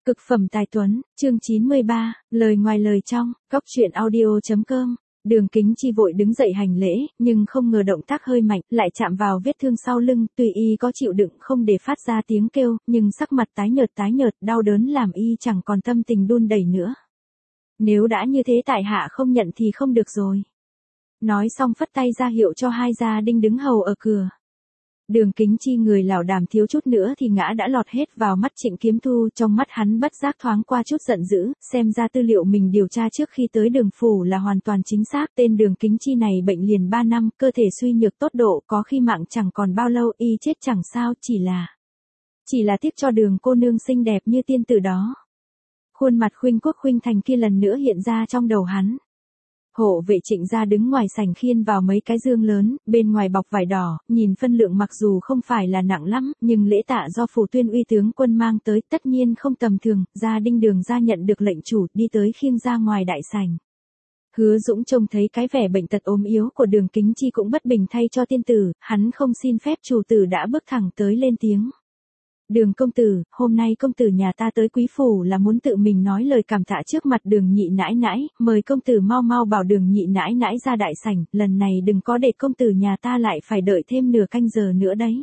Cực phẩm tài tuấn, chương 93, lời ngoài lời trong, góc truyện audio.com. Đường Kính Chi vội đứng dậy hành lễ, nhưng không ngờ động tác hơi mạnh, lại chạm vào vết thương sau lưng, tuy y có chịu đựng không để phát ra tiếng kêu, nhưng sắc mặt tái nhợt, đau đớn làm y chẳng còn tâm tình đun đẩy nữa. Nếu đã như thế tại hạ không nhận thì không được rồi. Nói xong phất tay ra hiệu cho hai gia đình đứng hầu ở cửa. Đường Kính Chi người lảo đảo thiếu chút nữa thì ngã đã lọt hết vào mắt Trịnh Kiếm Thu, trong mắt hắn bất giác thoáng qua chút giận dữ, xem ra tư liệu mình điều tra trước khi tới Đường phủ là hoàn toàn chính xác, tên Đường Kính Chi này bệnh liền 3 năm, cơ thể suy nhược tốt độ, có khi mạng chẳng còn bao lâu, y chết chẳng sao, chỉ là tiếc cho Đường cô nương xinh đẹp như tiên tử đó. Khuôn mặt khuynh quốc khuynh thành kia lần nữa hiện ra trong đầu hắn. Hộ vệ Trịnh gia đứng ngoài sảnh khiên vào mấy cái dương lớn, bên ngoài bọc vải đỏ, nhìn phân lượng mặc dù không phải là nặng lắm, nhưng lễ tạ do Phủ Tuyên Uy tướng quân mang tới tất nhiên không tầm thường, gia đình Đường gia nhận được lệnh chủ đi tới khiêng ra ngoài đại sảnh. Hứa Dũng trông thấy cái vẻ bệnh tật ốm yếu của Đường Kính Chi cũng bất bình thay cho tiên tử, hắn không xin phép chủ tử đã bước thẳng tới lên tiếng. Đường công tử, hôm nay công tử nhà ta tới quý phủ là muốn tự mình nói lời cảm tạ trước mặt Đường nhị nãi nãi, mời công tử mau bảo Đường nhị nãi nãi ra đại sảnh, lần này đừng có để công tử nhà ta lại phải đợi thêm nửa canh giờ nữa đấy.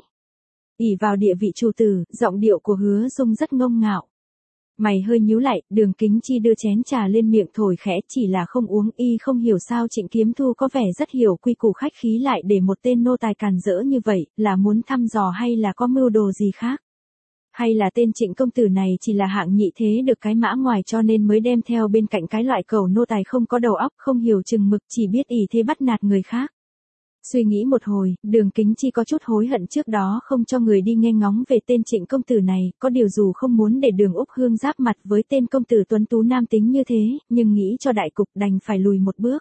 Ỷ vào địa vị chủ tử, giọng điệu của Hứa Dung rất ngông ngạo. Mày hơi nhíu lại, Đường Kính Chi đưa chén trà lên miệng thổi khẽ, chỉ là không uống, y không hiểu sao Trịnh Kiếm Thu có vẻ rất hiểu quy củ khách khí lại để một tên nô tài càn rỡ như vậy, là muốn thăm dò hay là có mưu đồ gì khác? Hay là tên Trịnh công tử này chỉ là hạng nhị thế được cái mã ngoài cho nên mới đem theo bên cạnh cái loại cẩu nô tài không có đầu óc, không hiểu chừng mực, chỉ biết ỷ thế bắt nạt người khác. Suy nghĩ một hồi, Đường Kính Chi có chút hối hận trước đó không cho người đi nghe ngóng về tên Trịnh công tử này, có điều dù không muốn để Đường Úc Hương giáp mặt với tên công tử tuấn tú nam tính như thế, nhưng nghĩ cho đại cục đành phải lùi một bước.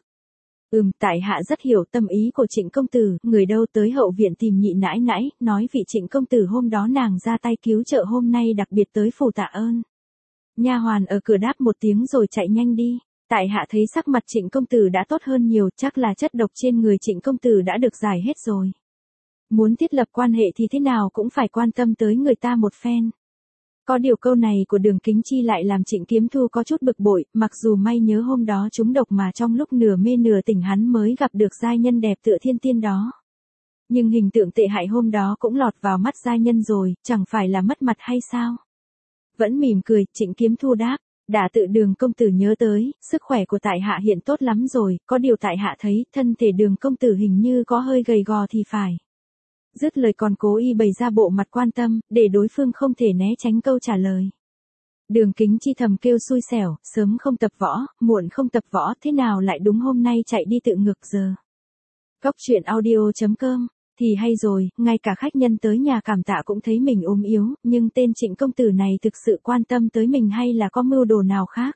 Tại hạ rất hiểu tâm ý của Trịnh công tử, người đâu tới hậu viện tìm nhị nãi nãi, nói vị Trịnh công tử hôm đó nàng ra tay cứu trợ hôm nay đặc biệt tới phủ tạ ơn. Nha hoàn ở cửa đáp một tiếng rồi chạy nhanh đi. Tại hạ thấy sắc mặt Trịnh công tử đã tốt hơn nhiều, chắc là chất độc trên người Trịnh công tử đã được giải hết rồi. Muốn thiết lập quan hệ thì thế nào cũng phải quan tâm tới người ta một phen. Có điều câu này của Đường Kính Chi lại làm Trịnh Kiếm Thu có chút bực bội, mặc dù may nhớ hôm đó trúng độc mà trong lúc nửa mê nửa tỉnh hắn mới gặp được giai nhân đẹp tựa thiên tiên đó. Nhưng hình tượng tệ hại hôm đó cũng lọt vào mắt giai nhân rồi, chẳng phải là mất mặt hay sao? Vẫn mỉm cười, Trịnh Kiếm Thu đáp, đã tự Đường công tử nhớ tới, sức khỏe của tại hạ hiện tốt lắm rồi, có điều tại hạ thấy thân thể Đường công tử hình như có hơi gầy gò thì phải. Dứt lời còn cố ý bày ra bộ mặt quan tâm, để đối phương không thể né tránh câu trả lời. Đường Kính Chi thầm kêu xui xẻo, sớm không tập võ, muộn không tập võ, thế nào lại đúng hôm nay chạy đi tự ngược giờ. Góc truyện audio.com, thì hay rồi, ngay cả khách nhân tới nhà cảm tạ cũng thấy mình ốm yếu, nhưng tên Trịnh công tử này thực sự quan tâm tới mình hay là có mưu đồ nào khác?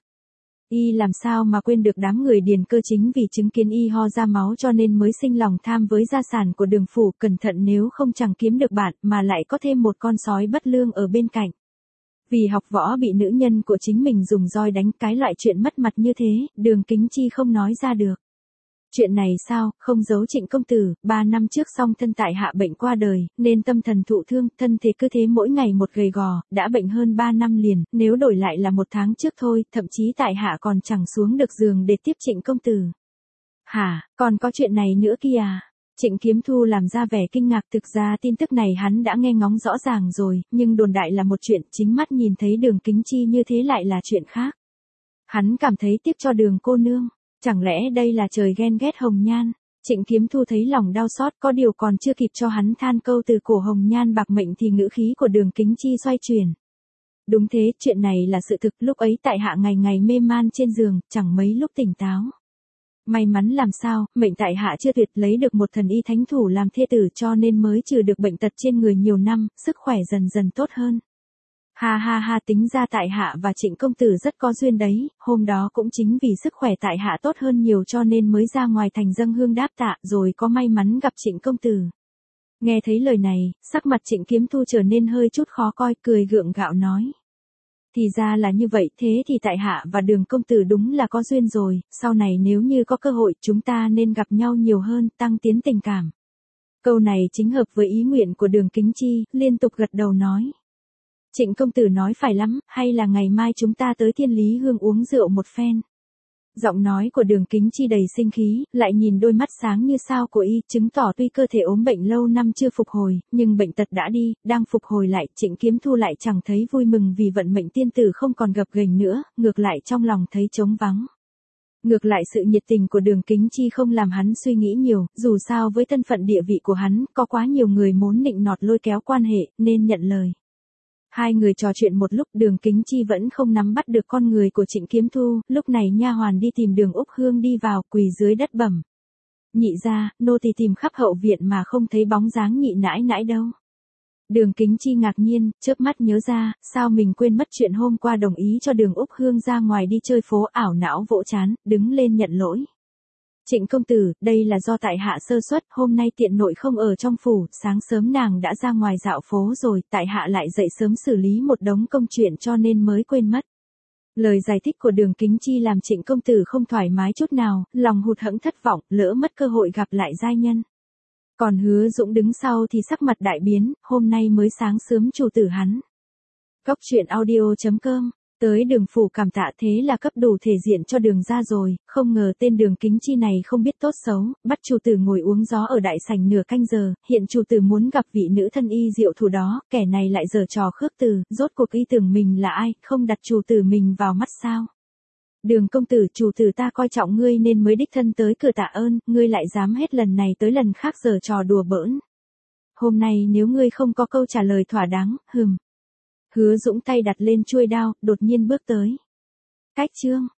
Y làm sao mà quên được đám người Điền Cơ chính vì chứng kiến y ho ra máu cho nên mới sinh lòng tham với gia sản của Đường phủ, cẩn thận nếu không chẳng kiếm được bạn mà lại có thêm một con sói bất lương ở bên cạnh. Vì học võ bị nữ nhân của chính mình dùng roi đánh, cái loại chuyện mất mặt như thế, Đường Kính Chi không nói ra được. Chuyện này sao, không giấu Trịnh công tử, 3 năm trước song thân tại hạ bệnh qua đời, nên tâm thần thụ thương, thân thể cứ thế mỗi ngày một gầy gò, đã bệnh hơn 3 năm liền, nếu đổi lại là 1 tháng trước thôi, thậm chí tại hạ còn chẳng xuống được giường để tiếp Trịnh công tử. Hả, còn có chuyện này nữa kìa à? Trịnh Kiếm Thu làm ra vẻ kinh ngạc, thực ra tin tức này hắn đã nghe ngóng rõ ràng rồi, nhưng đồn đại là một chuyện, chính mắt nhìn thấy Đường Kính Chi như thế lại là chuyện khác. Hắn cảm thấy tiếc cho Đường cô nương. Chẳng lẽ đây là trời ghen ghét Hồng Nhan? Trịnh Kiếm Thu thấy lòng đau xót, có điều còn chưa kịp cho hắn than câu từ cổ Hồng Nhan bạc mệnh thì ngữ khí của Đường Kính Chi xoay chuyển. Đúng thế, chuyện này là sự thực, lúc ấy tại hạ ngày mê man trên giường, chẳng mấy lúc tỉnh táo. May mắn làm sao, mệnh tại hạ chưa tuyệt, lấy được một thần y thánh thủ làm thê tử cho nên mới trừ được bệnh tật trên người nhiều năm, sức khỏe dần dần tốt hơn. Ha, tính ra tại hạ và Trịnh công tử rất có duyên đấy, hôm đó cũng chính vì sức khỏe tại hạ tốt hơn nhiều cho nên mới ra ngoài thành dâng hương đáp tạ, rồi có may mắn gặp Trịnh công tử. Nghe thấy lời này, sắc mặt Trịnh Kiếm Thu trở nên hơi chút khó coi, cười gượng gạo nói. Thì ra là như vậy, thế thì tại hạ và Đường công tử đúng là có duyên rồi, sau này nếu như có cơ hội chúng ta nên gặp nhau nhiều hơn, tăng tiến tình cảm. Câu này chính hợp với ý nguyện của Đường Kính Chi, liên tục gật đầu nói. Trịnh công tử nói phải lắm, hay là ngày mai chúng ta tới Thiên Lý Hương uống rượu một phen. Giọng nói của Đường Kính Chi đầy sinh khí, lại nhìn đôi mắt sáng như sao của y, chứng tỏ tuy cơ thể ốm bệnh lâu năm chưa phục hồi, nhưng bệnh tật đã đi, đang phục hồi lại. Trịnh Kiếm Thu lại chẳng thấy vui mừng vì vận mệnh tiên tử không còn gập ghềnh nữa, ngược lại trong lòng thấy trống vắng. Ngược lại sự nhiệt tình của Đường Kính Chi không làm hắn suy nghĩ nhiều, dù sao với thân phận địa vị của hắn, có quá nhiều người muốn nịnh nọt lôi kéo quan hệ, nên nhận lời. Hai người trò chuyện một lúc, Đường Kính Chi vẫn không nắm bắt được con người của Trịnh Kiếm Thu, lúc này nha hoàn đi tìm Đường Úc Hương đi vào, quỳ dưới đất bẩm: "Nhị gia, nô tỳ tìm khắp hậu viện mà không thấy bóng dáng nhị nãi nãi đâu." Đường Kính Chi ngạc nhiên, chớp mắt nhớ ra, sao mình quên mất chuyện hôm qua đồng ý cho Đường Úc Hương ra ngoài đi chơi phố, ảo não vỗ trán, đứng lên nhận lỗi. "Trịnh công tử, đây là do tại hạ sơ suất, hôm nay tiện nội không ở trong phủ, sáng sớm nàng đã ra ngoài dạo phố rồi, tại hạ lại dậy sớm xử lý một đống công chuyện cho nên mới quên mất." Lời giải thích của Đường Kính Chi làm Trịnh công tử không thoải mái chút nào, lòng hụt hẫng thất vọng, lỡ mất cơ hội gặp lại giai nhân. Còn Hứa Dũng đứng sau thì sắc mặt đại biến, hôm nay mới sáng sớm chủ tử hắn. Góc truyện audio.com, tới Đường phủ cảm tạ, thế là cấp đủ thể diện cho Đường gia rồi, không ngờ tên Đường Kính Chi này không biết tốt xấu, bắt chủ tử ngồi uống gió ở đại sảnh nửa canh giờ, hiện chủ tử muốn gặp vị nữ thân y diệu thủ đó, kẻ này lại giở trò khước từ, rốt cuộc y tưởng mình là ai, không đặt chủ tử mình vào mắt sao? "Đường công tử, chủ tử ta coi trọng ngươi nên mới đích thân tới cửa tạ ơn, ngươi lại dám hết lần này tới lần khác giở trò đùa bỡn. Hôm nay nếu ngươi không có câu trả lời thỏa đáng, Hứa Dũng tay đặt lên chuôi đao, đột nhiên bước tới. "Cách chương."